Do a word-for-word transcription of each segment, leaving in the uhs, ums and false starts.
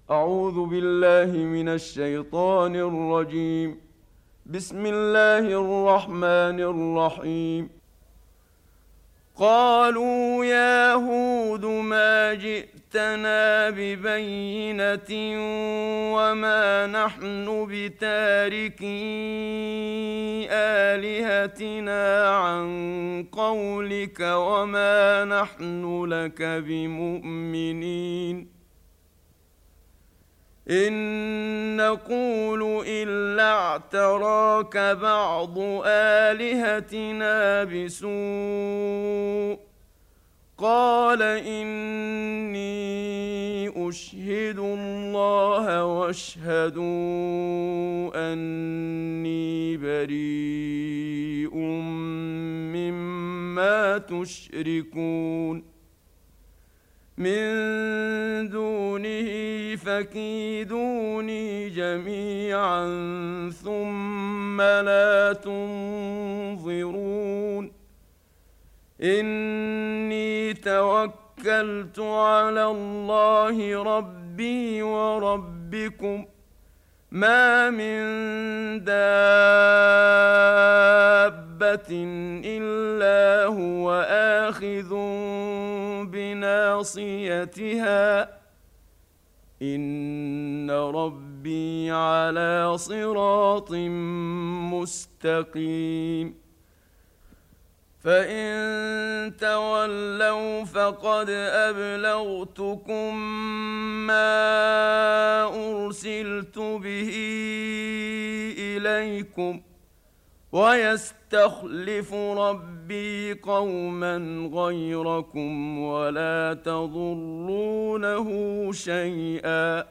أعوذ بالله من الشيطان الرجيم. بسم الله الرحمن الرحيم. قالوا يا هود ما جئتنا ببينة وما نحن بتاركي آلهتنا عن قولك وما نحن لك بمؤمنين إن نقول إلا اعتراك بعض آلهتنا بسوء قال إني أشهد الله واشهدوا أني بريء مما تشركون من دونه فكيدوني جميعا ثم لا تنظرون إني توكلت على الله ربي وربكم ما من دابة إلا هو آخذ بناصيتها إن ربي على صراط مستقيم فإن تولوا فقد أبلغتكم ما أرسلت به إليكم ويستخلف ربي قوما غيركم ولا تضرونه شيئا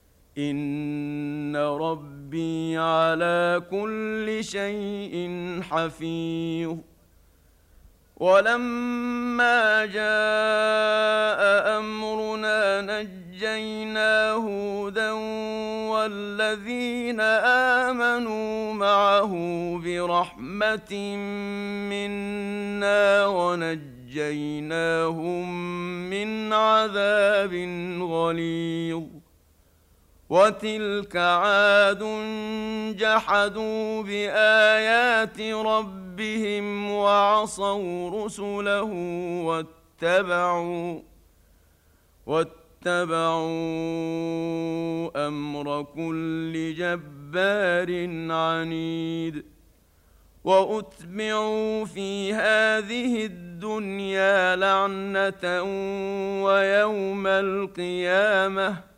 إن ربي على كل شيء حفيظ ولما جاء أمرنا نجينا هودا والذين آمنوا معه برحمة منا ونجيناهم من عذاب غليظ وتلك عاد جحدوا بآيات ربهم وعصوا رسله واتبعوا واتبعوا أمر كل جبار عنيد وأتبعوا في هذه الدنيا لعنة ويوم القيامة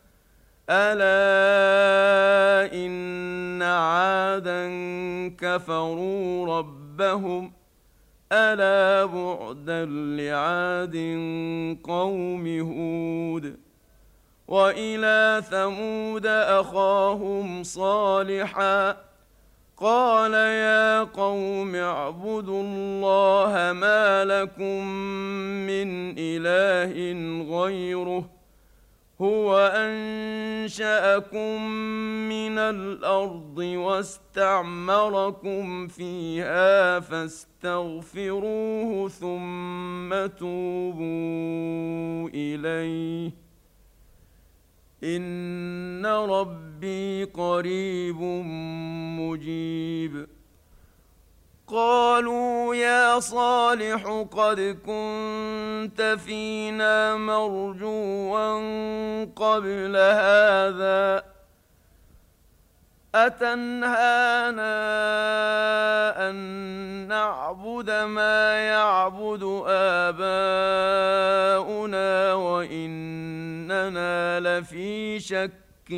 ألا إن عادا كفروا ربهم ألا بعدا لعاد قوم هود وإلى ثمود أخاهم صالحا قال يا قوم اعبدوا الله ما لكم من إله غيره هو أنشأكم من الأرض واستعمركم فيها فاستغفروه ثم توبوا إليه إن ربي قريب مجيب قالوا يا صالح قد كنت فينا مرجوا قبل هذا أتنهانا أن نعبد ما يعبد آباؤنا وإننا لفي شك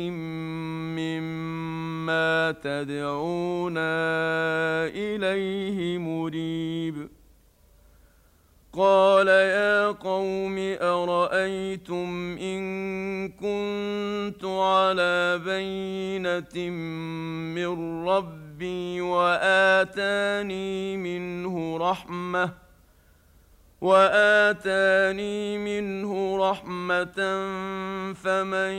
مما تدعونا إليه مريب قال يا قوم أرأيتم إن كنت على بينة من ربي وآتاني منه رحمة وآتاني منه رحمة فمن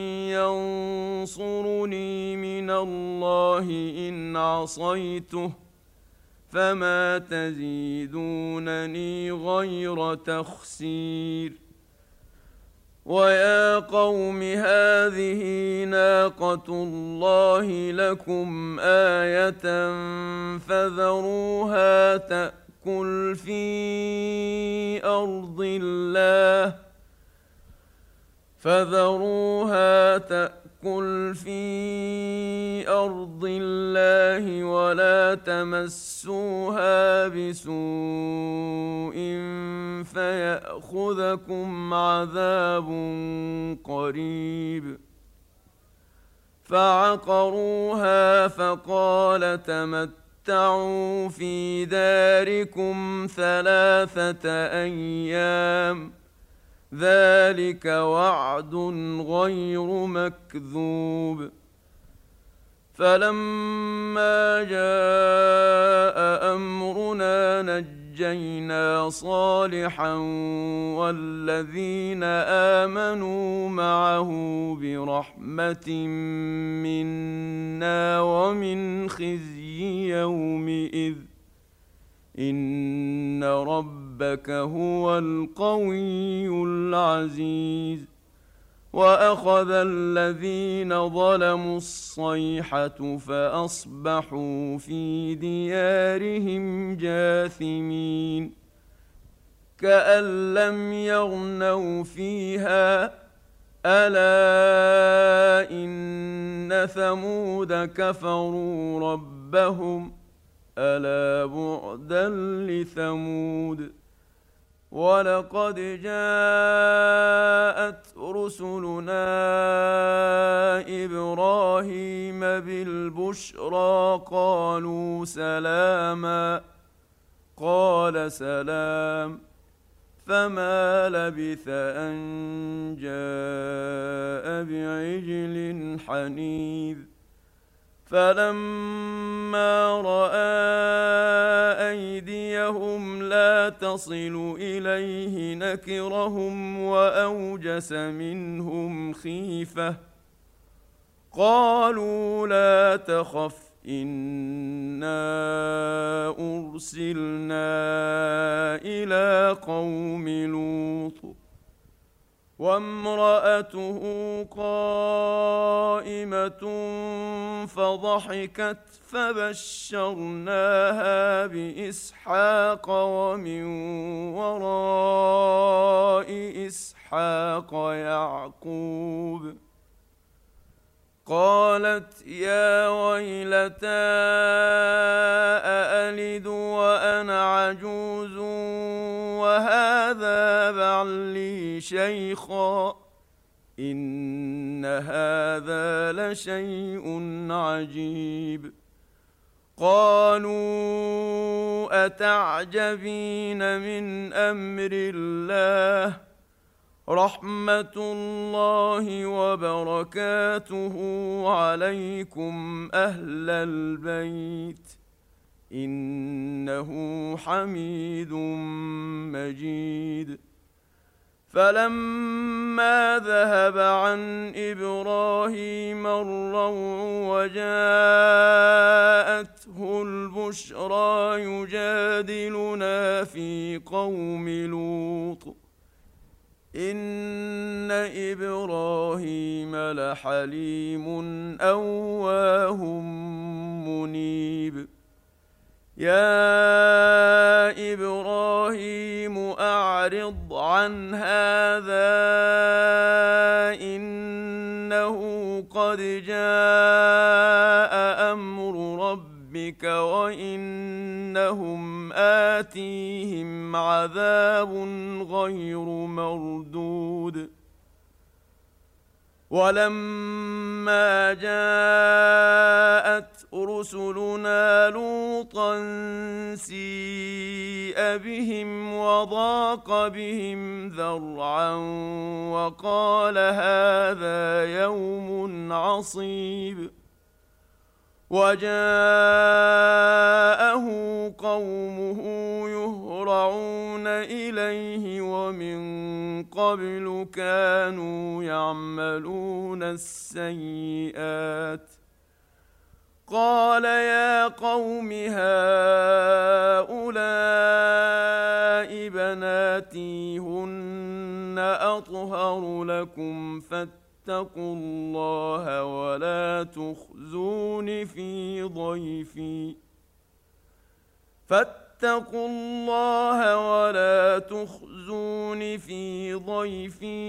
ينصرني من الله إن عصيته فما تزيدونني غير تخسير ويا قوم هذه ناقة الله لكم آية فذروها تأكل في أرض الله فذروها تأكل في أرض الله ولا تمسوها بسوء فيأخذكم عذاب قريب. فعقروها فقال تمتعوا في داركم ثلاثة أيام ذلك وعد غير مكذوب. فلما جاء أمرنا نجينا صالحا والذين آمنوا معه برحمة منا ومن خزي يومئذ إن ربك هو القوي العزيز. وأخذ الذين ظلموا الصيحة فأصبحوا في ديارهم جاثمين كأن لم يغنوا فيها ألا إن ثمود كفروا ربهم ألا بعدا لثمود. ولقد جاءت رسلنا إبراهيم بالبشرى قالوا سلاما قال سلام فما لبث أن جاء بعجل حنيذ. فلما رأى أيديهم لا تصل إليه نكرهم وأوجس منهم خيفة قالوا لا تخف إنا أرسلنا إلى قوم لوط وامرأته قائمة فضحكت فبشرناها بإسحاق ومن وراء إسحاق يعقوب. قالت يا ويلتى أألد وأنا عجوز وهذا بعلي شيخا إن هذا لشيء عجيب. قالوا أتعجبين من أمر الله رحمة الله وبركاته عليكم أهل البيت إنه حميد مجيد. فلما ذهب عن إبراهيم الروع وجاءته البشرى يجادلنا في قوم لوط إن إبراهيم لحليم أواه منيب. يا إبراهيم أعرض عن هذا إنه قد جاء أمر ربك وإنهم آتيهم عذاب غير مردود. ولما جاءت رسلنا لوطا سيء بهم وضاق بهم ذرعا وقال هذا يوم عصيب. وجاءه قومه يهرعون إليه ومن قبل كانوا يعملون السيئات. قال يا قوم هؤلاء بناتي هن أنا أطهر لكم فاتقوا الله ولا تخزون في ضيفي فاتقوا الله ولا تخزون في ضيفي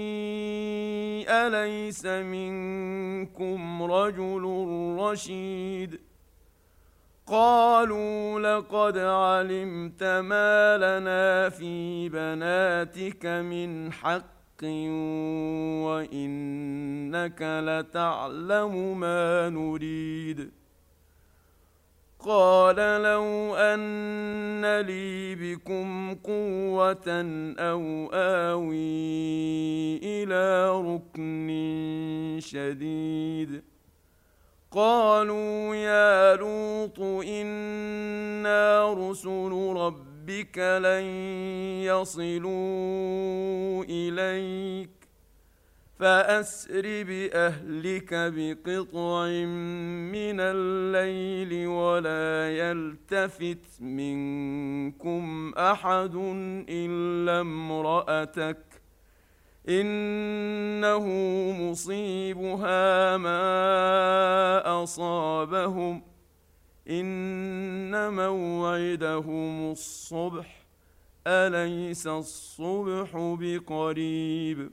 أليس منكم رجل رشيد قالوا لقد علمت ما لنا في بناتك من حق وإنك لتعلم ما نريد قال لو أن لي بكم قوة أو آوي إلى ركن شديد قالوا يا لوط إنا رسل ربك لن يصلوا إليك فأسر بأهلك بقطع من الليل ولا يلتفت منكم أحد إلا امرأتك إنه مصيبها ما أصابهم إن موعدهم الصبح أليس الصبح بقريب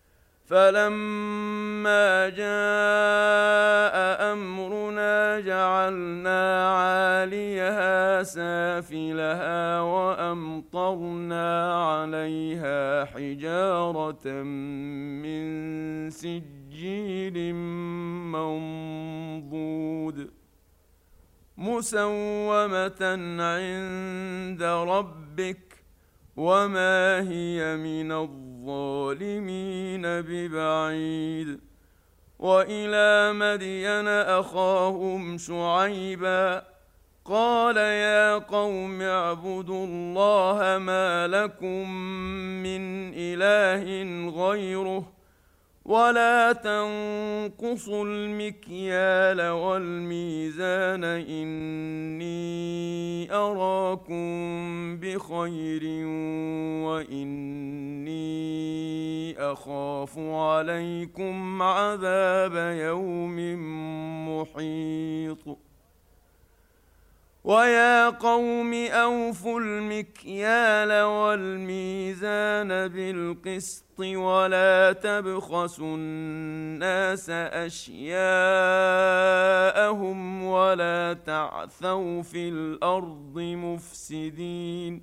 فلما جاء أمرنا جعلنا عاليها سافلها وأمطرنا عليها حجارة من سجيل منضود مسومة عند ربك وما هي من الظالمين ببعيد وإلى مدين أخاهم شعيبا قال يا قوم اعبدوا الله ما لكم من إله غيره ولا تنقصوا المكيال والميزان إني أراكم بخير وإني أخاف عليكم عذاب يوم محيط ويا قوم أوفوا المكيال والميزان بالقسط ولا تبخسوا الناس أشياءهم ولا تعثوا في الأرض مفسدين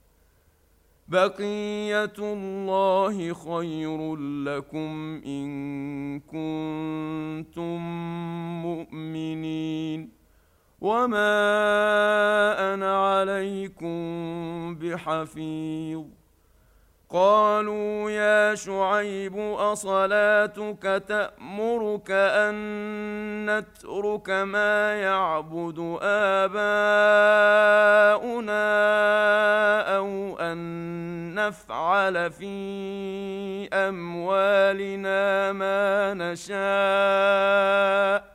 بقية الله خير لكم إن كنتم مؤمنين وما أنا عليكم بحفيظ قالوا يا شعيب أصلاتك تأمرك أن نترك ما يعبد آباؤنا أو أن نفعل في أموالنا ما نشاء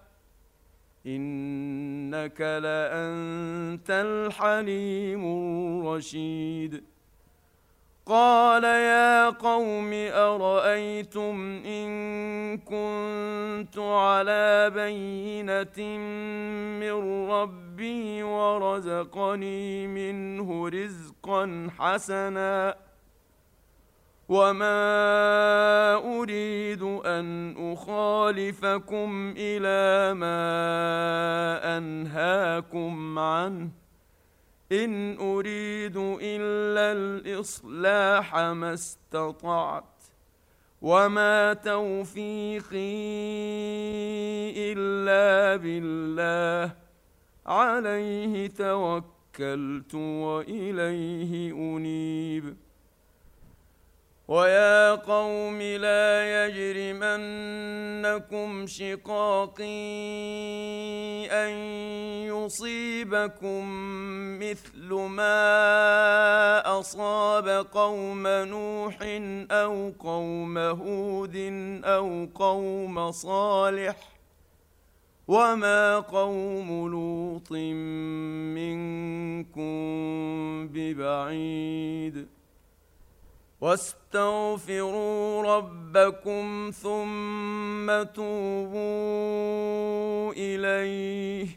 إنك لأنت الحليم الرشيد قال يا قوم أرأيتم إن كنت على بينة من ربي ورزقني منه رزقا حسنا وما أريد أن أخالفكم إلى ما أنهاكم عنه إن أريد إلا الإصلاح ما استطعت وما توفيقي إلا بالله عليه توكلت وإليه أنيب ويا قوم لا يجرمنكم شقاقي أن يصيبكم مثل ما أصاب قوم نوح أو قوم هود أو قوم صالح وما قوم لوط منكم ببعيد واستغفروا ربكم ثم توبوا إليه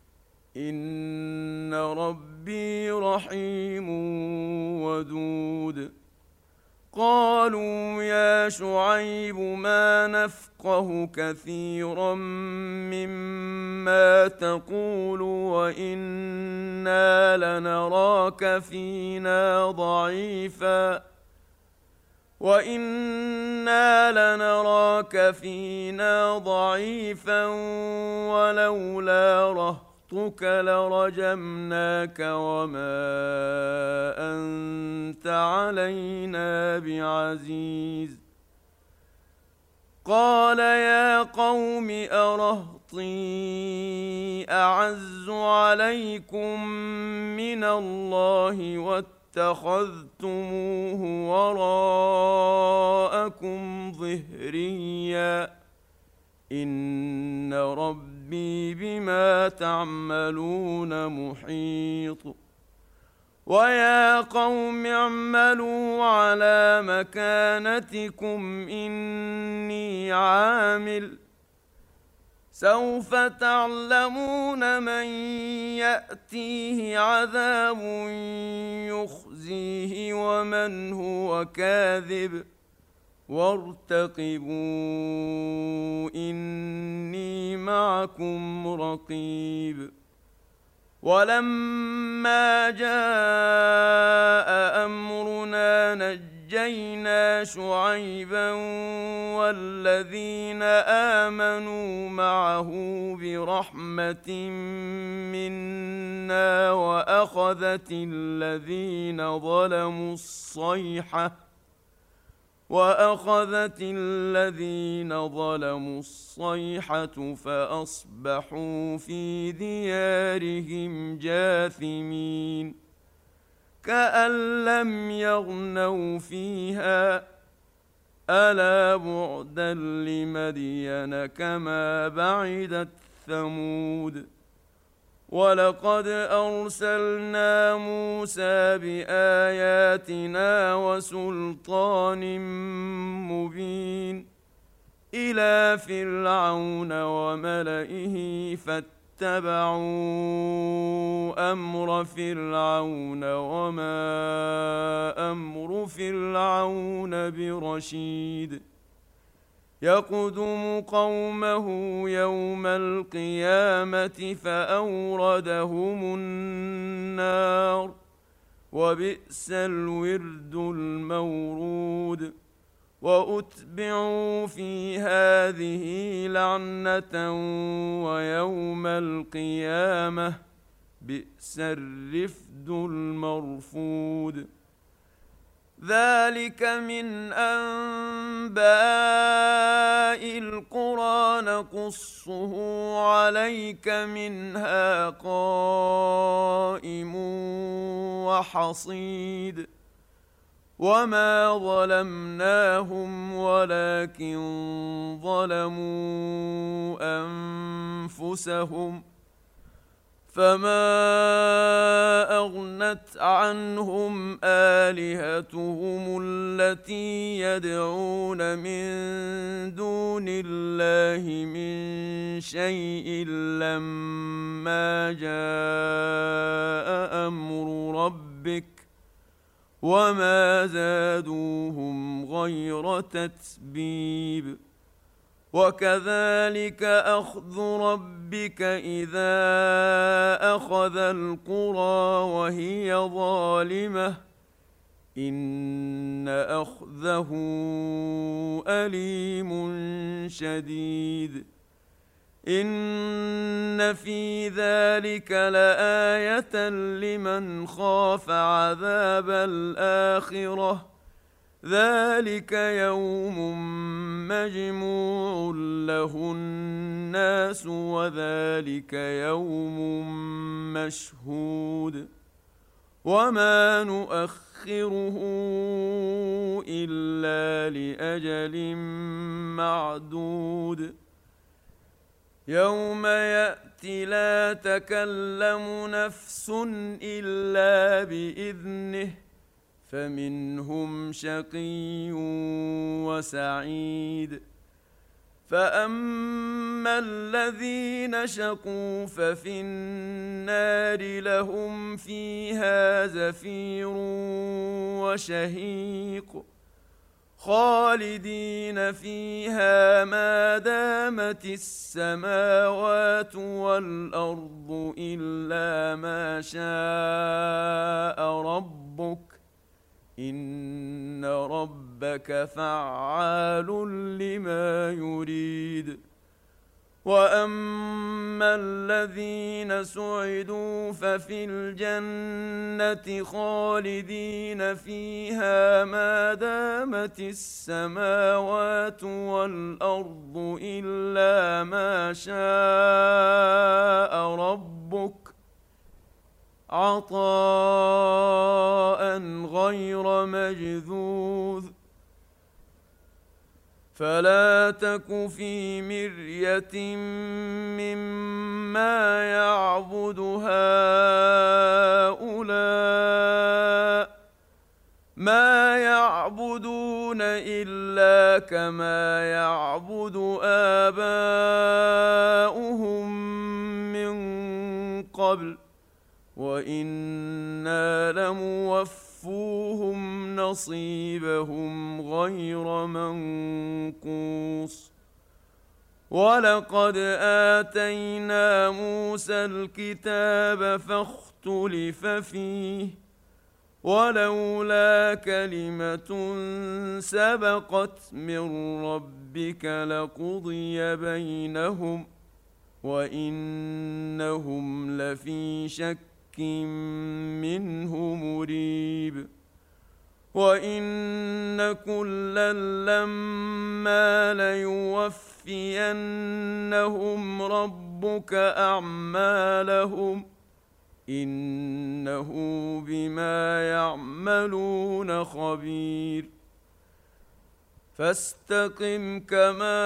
إن ربي رحيم ودود. قالوا يا شعيب ما نفقه كثيرا مما تقول وإنا لنراك فينا ضعيفا وإنا لنراك فينا ضعيفا ولولا رهطك لرجمناك وما أنت علينا بعزيز. قال يا قوم أرهطي أعز عليكم من الله واتخذتموه وراءكم ظهريا إن ربي بما تعملون محيط. ويا قوم اعملوا على مكانتكم إني عامل سوف تعلمون من يأتيه عذاب يخزيه ومن هو كاذب وارتقبوا إني معكم رقيب. ولما جاء أمرنا نجينا شعيبا والذين آمنوا معه برحمة منا وأخذت الذين ظلموا الصيحة وأخذت الذين ظلموا الصيحة فأصبحوا في ديارهم جاثمين كأن لم يغنوا فيها ألا بعدا لمدين كما بعدت ثمود. ولقد أرسلنا موسى بآياتنا وسلطان مبين إلى فرعون وملئه فاتبعوا أمر فرعون وما أمر فرعون برشيد. يقدم قومه يوم القيامة فأوردهم النار وبئس الورد المورود. وأتبعوا في هذه لعنة ويوم القيامة بئس الرفد المرفود. ذلك من أنباء القرى نقصه عليك منها قائم وحصيد. وما ظلمناهم ولكن ظلموا أنفسهم فما أغنت عنهم آلهتهم التي يدعون من دون الله من شيء لما جاء أمر ربك وما زادوهم غير تتبيب. وكذلك أخذ ربك إذا أخذ القرى وهي ظالمة إن أخذه أليم شديد. إن في ذلك لآية لمن خاف عذاب الآخرة ذلك يوم مجموع له الناس وذلك يوم مشهود. وما نؤخره إلا لأجل معدود. يوم يأتي لا تكلم نفس إلا بإذنه فمنهم شقي وسعيد. فأما الذين شقوا ففي النار لهم فيها زفير وشهيق خالدين فيها ما دامت السماوات والأرض إلا ما شاء ربك إن ربك فعال لما يريد. وأما الذين سعدوا ففي الجنة خالدين فيها ما دامت السماوات والأرض إلا ما شاء ربك عطاء غير مجذوذ. فلا تك في مرية مما يعبد هؤلاء ما يعبدون إلا كما يعبد آباؤهم من قبل وإنا لموفوهم نصيبهم غير منقوص. ولقد آتينا موسى الكتاب فاختلف فيه ولولا كلمة سبقت من ربك لقضي بينهم وإنهم لفي شك منه مريب. وإن كلا لما ليوفينهم ربك أعمالهم إنه بما يعملون خبير. فاستقم كما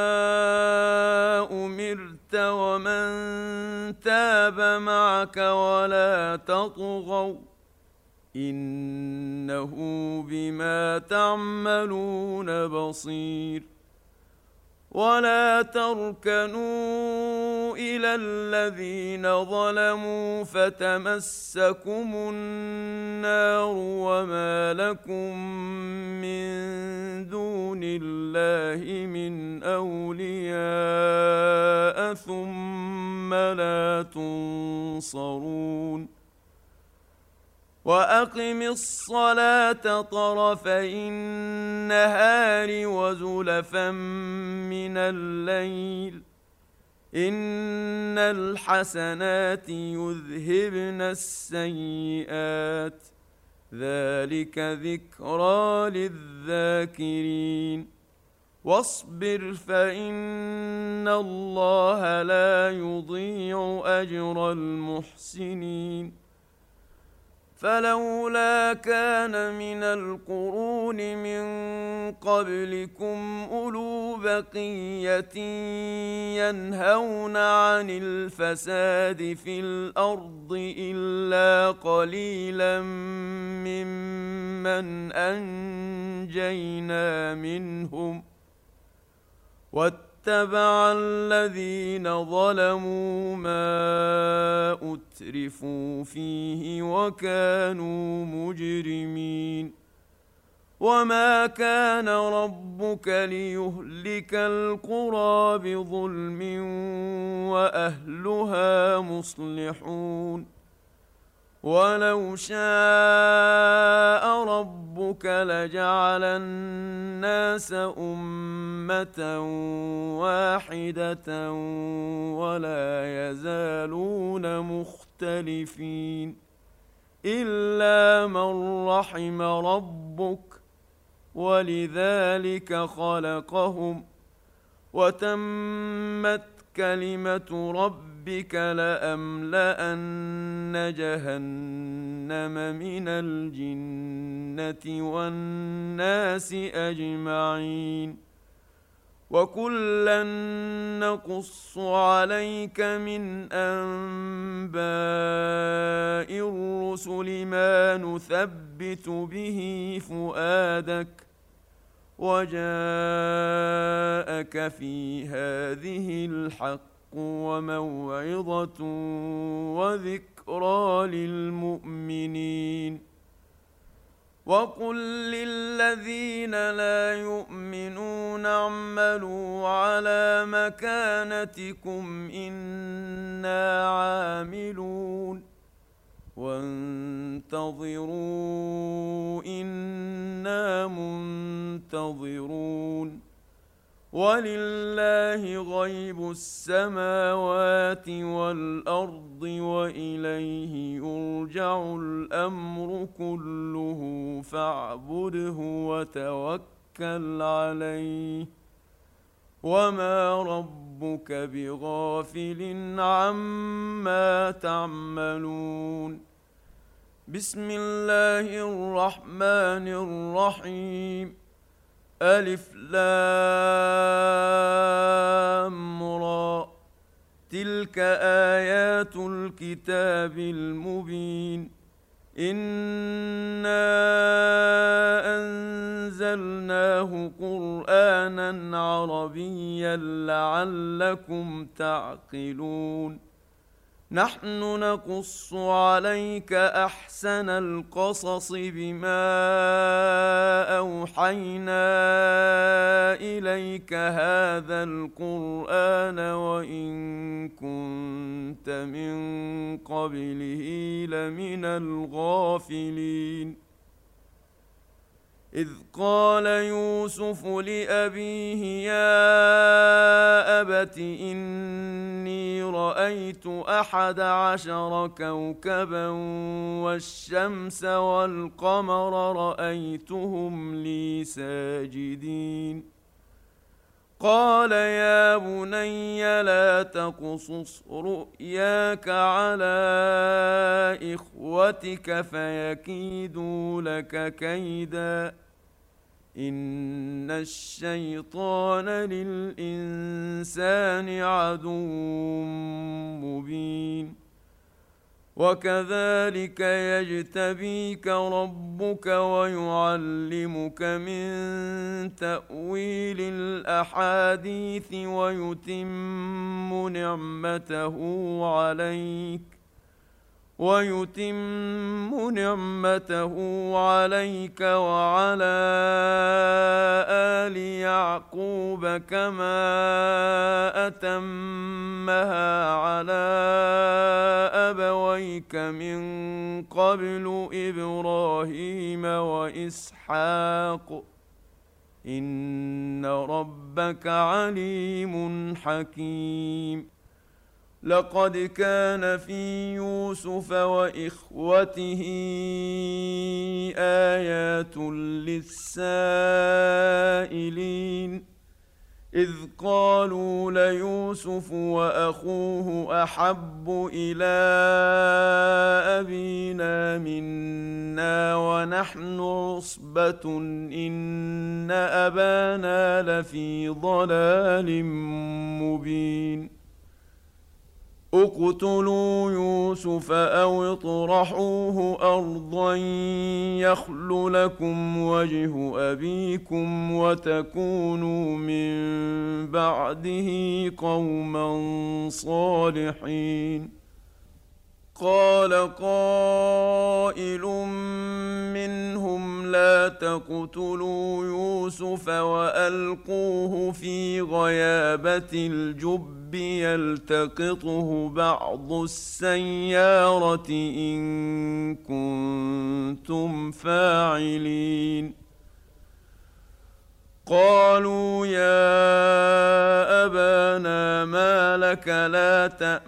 أمرت ومن تاب معك ولا تطغوا إنه بما تعملون بصير. ولا تركنوا إلى الذين ظلموا فتمسكم النار وما لكم من دون الله من أولياء ثم لا تنصرون. وأقم الصلاة طرفي النهار وزلفا من الليل إن الحسنات يذهبن السيئات ذلك ذكرى للذاكرين. واصبر فإن الله لا يضيع أجر المحسنين. فلولا كان من القرون من قبلكم أولو بقية ينهون عن الفساد في الأرض إلا قليلا ممن أنجينا منهم واتبع الذين ظلموا ما أترفوا فيه وكانوا مجرمين. وما كان ربك ليهلك القرى بظلم وأهلها مصلحون. ولو شاء ربك لجعل الناس أمة واحدة ولا يزالون مختلفين إلا من رحم ربك ولذلك خلقهم وتمت كلمة ربك لأملأن جهنم من الجنة والناس أجمعين. وكلا نقص عليك من انباء الرسل ما نثبت به فؤادك وجاءك في هذه الحق وموعظة وذكرى للمؤمنين. وقل للذين لا يؤمنون اعملوا على مكانتكم إنا عاملون وانتظروا إنا منتظرون ولله غيب السماوات والأرض وإليه يرجع الأمر كله فاعبده وتوكل عليه وما ربك بغافل عما تعملون. بسم الله الرحمن الرحيم. ألف لام را تلك آيات الكتاب المبين. إنا أنزلناه قرآنا عربيا لعلكم تعقلون. نحن نقص عليك أحسن القصص بما أوحينا إليك هذا القرآن وإن كنت من قبله لمن الغافلين. إذ قال يوسف لأبيه يا أبت إني رأيت أحد عشر كوكبا والشمس والقمر رأيتهم لي ساجدين. قال يا بني لا تقصص رؤياك على إخوتك فيكيدوا لك كيدا إن الشيطان للإنسان عدو مبين. وكذلك يجتبيك ربك ويعلمك من تأويل الأحاديث ويتم نعمته عليك ويتم نعمته عليك وعلى آل يعقوب كما أتمها على أبويك من قبل إبراهيم وإسحاق إن ربك عليم حكيم. لقد كان في يوسف وإخوته آيات للسائلين إذ قالوا ليوسف وأخوه أحب إلى أبينا منا ونحن عصبة إن أبانا لفي ضلال مبين. اقتلوا يوسف أو اطرحوه أرضا يخل لكم وجه أبيكم وتكونوا من بعده قوما صالحين. قال قائل منهم لا تقتلوا يوسف وألقوه في غيابة الجب يلتقطه بعض السيارة إن كنتم فاعلين. قالوا يا أبانا ما لك لا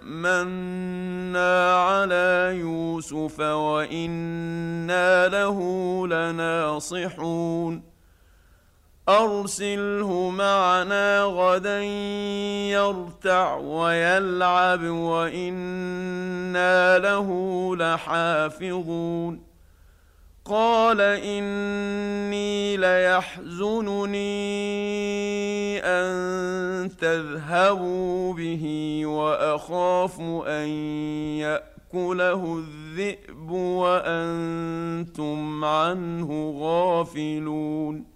تأمنا على يوسف وإنا له لناصحون. أرسله معنا غدا يرتع ويلعب وإنا له لحافظون. قال إني ليحزنني أن تذهبوا به وأخاف أن يأكله الذئب وأنتم عنه غافلون.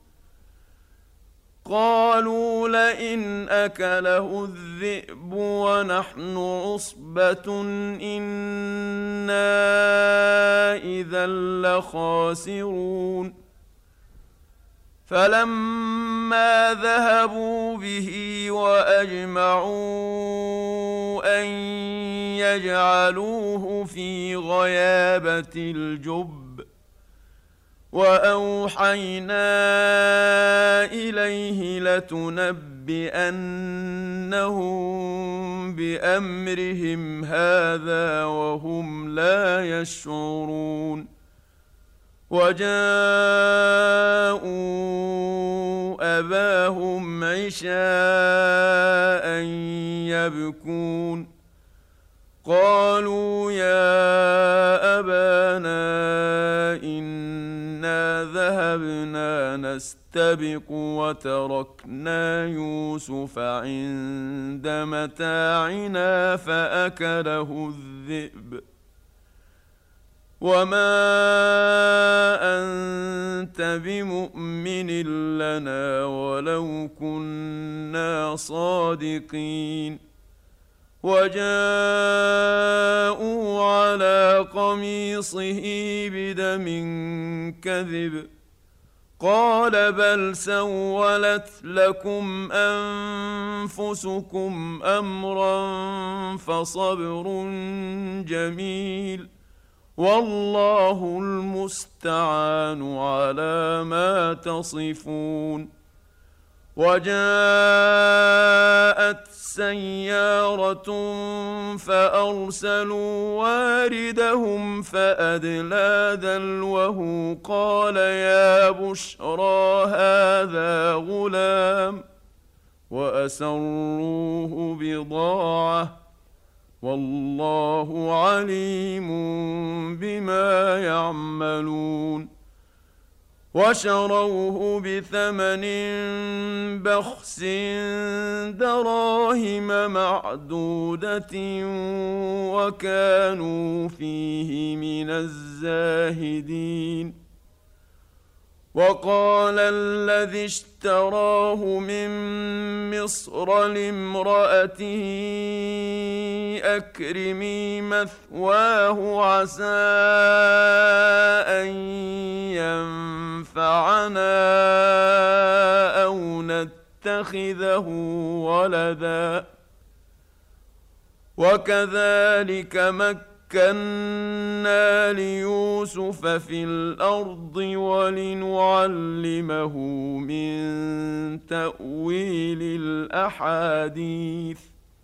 قالوا لئن أكله الذئب ونحن عصبة إنا إذا لخاسرون. فلما ذهبوا به وأجمعوا أن يجعلوه في غيابة الجب وأوحينا إليه لتنبئنهم بأمرهم هذا وهم لا يشعرون. وجاءوا أباهم عشاء يبكون. قالوا يا أبانا إنا ذهبنا نستبق وتركنا يوسف عند متاعنا فأكله الذئب وما أنت بمؤمن لنا ولو كنا صادقين. وجاءوا على قميصه بدم كذب قال بل سولت لكم أنفسكم أمرا فصبر جميل والله المستعان على ما تصفون. وجاءت سيارة فأرسلوا واردهم فأدلى دلوه قال يا بشرى هذا غلام وأسروه بضاعة والله عليم بما يعملون. وشروه بثمن بخس دراهم معدودة وكانوا فيه من الزاهدين. وقال الذي اشتراه من مصر لامرأته أكرمي مثواه عسى أن ينفعنا أو نتخذه ولدا وكذلك مكنا مكنا ليوسف في الأرض ولنعلمه من تأويل الأحاديث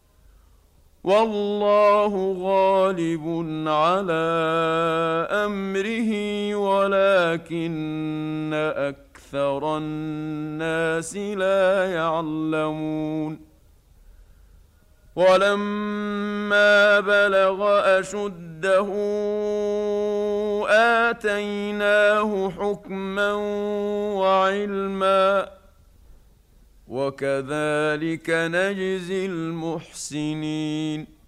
والله غالب على أمره ولكن أكثر الناس لا يعلمون. ولما بلغ أشده آتيناه حكما وعلما وكذلك نجزي المحسنين.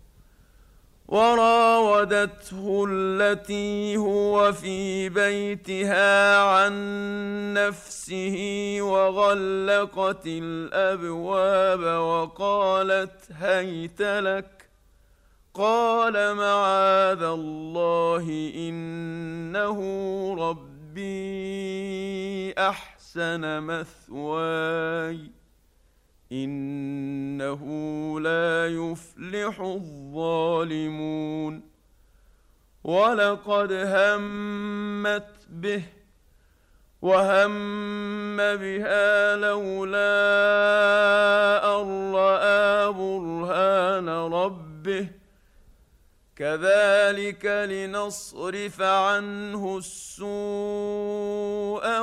وراودته التي هو في بيتها عن نفسه وغلقت الأبواب وقالت هيت لك قال معاذ الله إنه ربي أحسن مثواي إنه لا يفلح الظالمون. ولقد همت به وهم بها لولا أن رأى برهان ربه كذلك لنصرف عنه السوء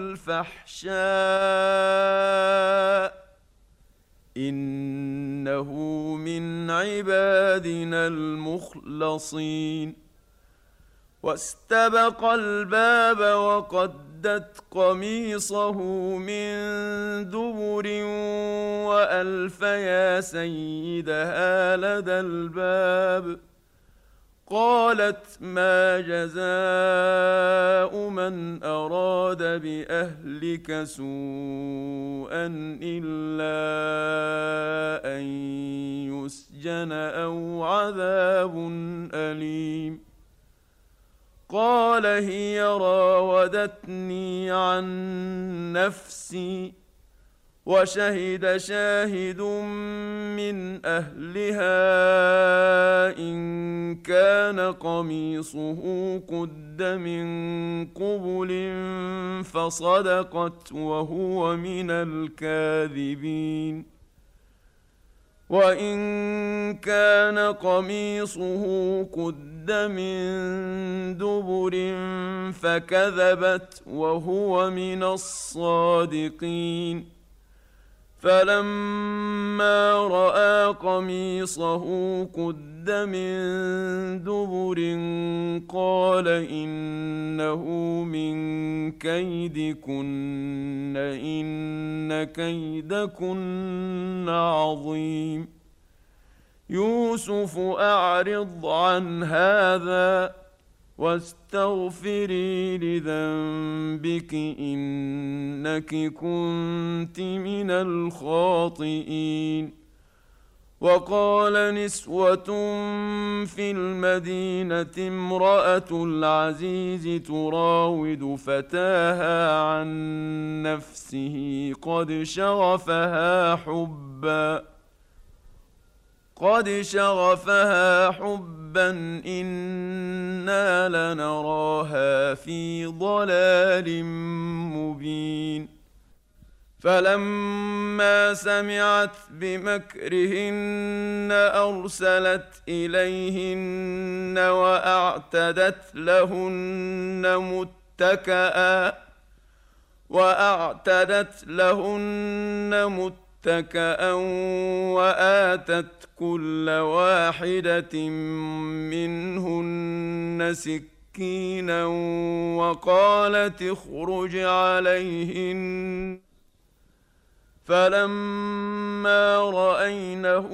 والفحشاء إنه من عبادنا المخلصين. واستبق الباب وقدت قميصه من دبر وألف يا سيدها لدى الباب. قالت ما جزاء من أراد بأهلك سوءا إلا أن يسجن أو عذاب أليم. قال هي راودتني عن نفسي وشهد شاهد من أهلها إن كان قميصه قد من قبل فصدقت وهو من الكاذبين. وإن كان قميصه قد من دبر فكذبت وهو من الصادقين. فلما رأى قميصه قد من دبر قال إنه من كيدكن إن كيدكن عظيم. يوسف أعرض عن هذا واستغفري لذنبك إنك كنت من الخاطئين. وقال نسوة في المدينة امرأة العزيز تراود فتاها عن نفسه قد شغفها حبا قد شغفها حبا إنا لنراها في ضلال مبين. فلما سمعت بمكرهن أرسلت إليهن وأعتدت لهن متكئا وأعتدت لهن متكئا متكئا وآتت كل واحدة منهن سكينا وقالت اخرج عليهن. فلما رأينه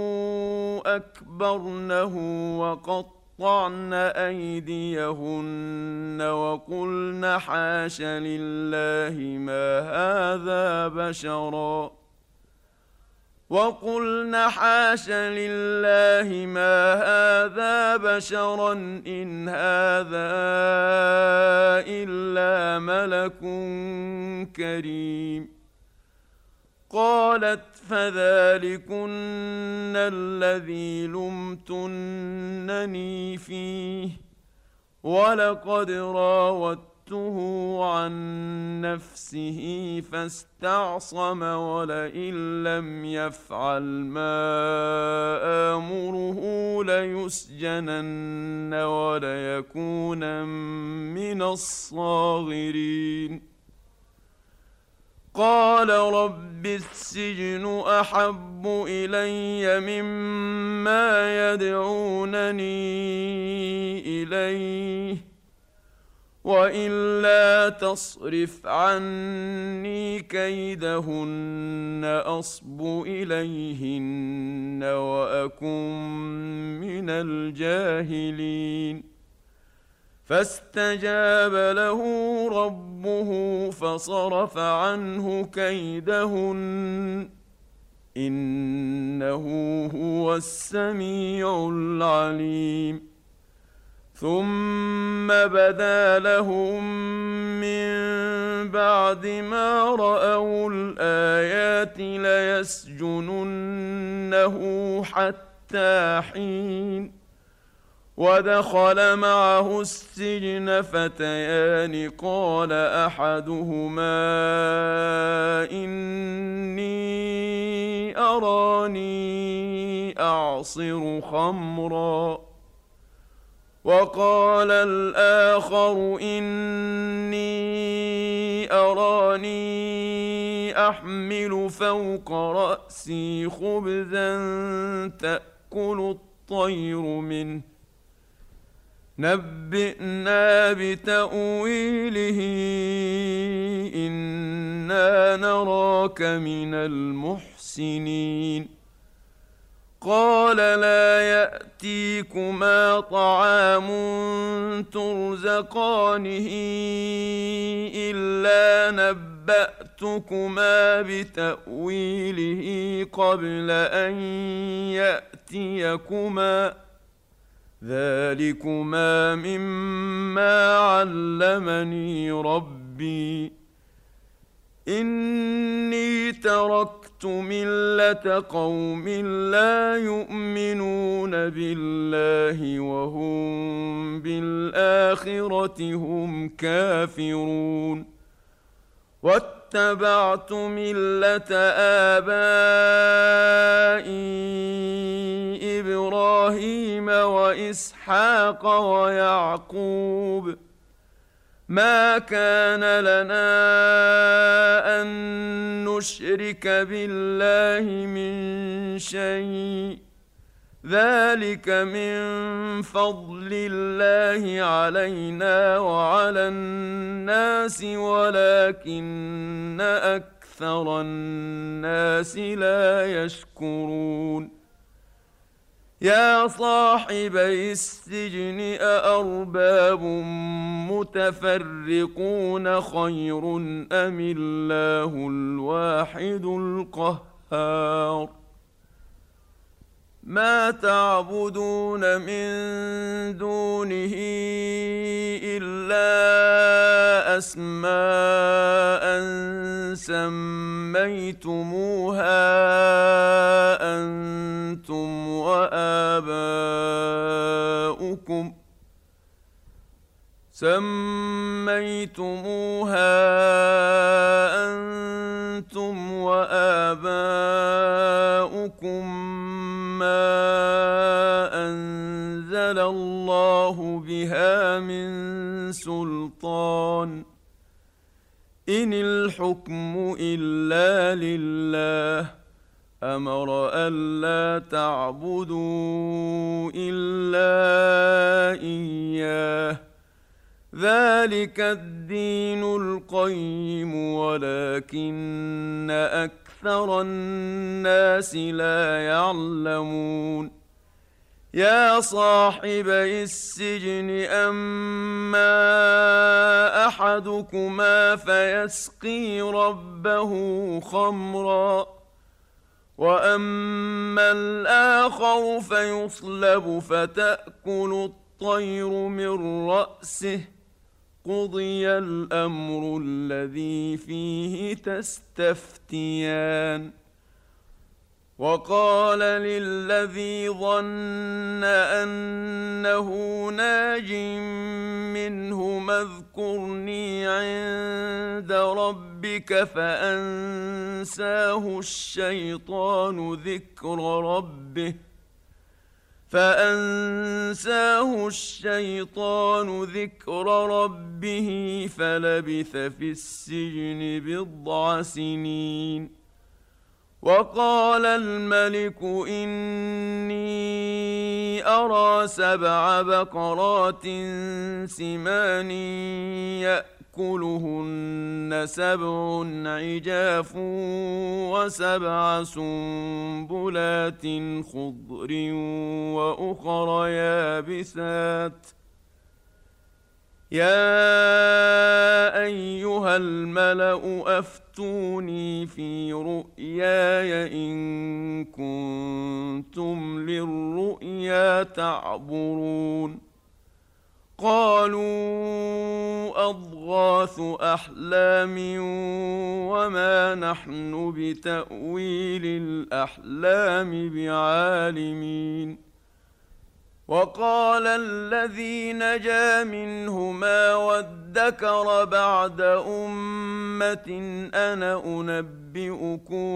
أكبرنه وقطعن أيديهن وقلن حاش لله ما هذا بشرا وقلن حاش لله ما هذا بشرا إن هذا إلا ملك كريم. قالت فذلكن الذي لمتنني فيه ولقد راودته عن نفسه فاستعصم ولئن لم يفعل ما آمره ليسجنن وليكون من الصاغرين. قال رب السجن أحب إلي مما يدعونني إليه وإلا تصرف عني كيدهن أصب إليهن وأكن من الجاهلين. فاستجاب له ربه فصرف عنه كيدهن إنه هو السميع العليم. ثم بدا لهم من بعد ما رأوا الآيات ليسجننه حتى حين. ودخل معه السجن فتيان قال أحدهما إني أراني أعصر خمرا وقال الآخر إني أراني أحمل فوق رأسي خبزا تأكل الطير منه نبئنا بتأويله إنا نراك من المحسنين قال لا يأتيكما طعام ترزقانه إلا نبأتكما بتأويله قبل أن يأتيكما ذلكما مما علمني ربي إني تركت ملة قوم لا يؤمنون بالله وهم بالآخرة هم كافرون واتبعت ملة آبائي إبراهيم وإسحاق ويعقوب ما كان لنا أن نشرك بالله من شيء ذلك من فضل الله علينا وعلى الناس ولكن أكثر الناس لا يشكرون يا صاحبي السجن أأرباب متفرقون خير أم الله الواحد القهار ما تعبدون من دونه إلا أسماء سميتموها أنتم وآباؤكم سميتموها أنتم وآباؤكم ما أنزل الله بها من سلطان إن الحكم إلا لله أمر ألا تعبدوا إلا إياه ذلك الدين القيم ولكن أكثر الناس لا يعلمون يا صاحبي السجن أما أحدكما فيسقي ربه خمرا وأما الآخر فيصلب فتأكل الطير من رأسه قضي الأمر الذي فيه تستفتيان وقال للذي ظن أنه ناج منهما اذكرني عند ربك فأنساه الشيطان ذكر ربه فأنساه الشيطان ذكر ربه فلبث في السجن بضع سنين وقال الملك إني أرى سبع بقرات سمان يأكلهن سبع عجاف وسبع سنبلات خضر وأخر يابسات يا أيها الملأ أفتوني في رؤياي إن كنتم للرؤيا تعبرون قالوا أضغاث أحلام وما نحن بتأويل الأحلام بعالمين وقال الذي نجا منهما وادكر بعد أمة أنا أنبئكم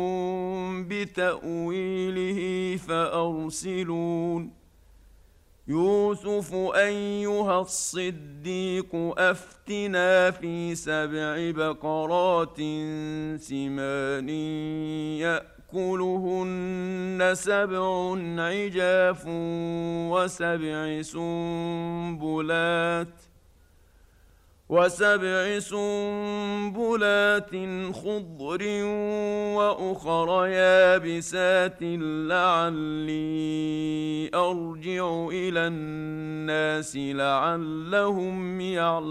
بتأويله فأرسلون يوسف أيها الصديق أفتنا في سبع بقرات سمان يأكلون ياكلهن سبع عجاف وسبع سنبلات وسبع سنبلات خضر واخر يابسات لعلي ارجع الى الناس لعلهم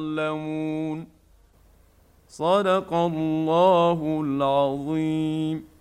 يعلمون. صدق الله العظيم.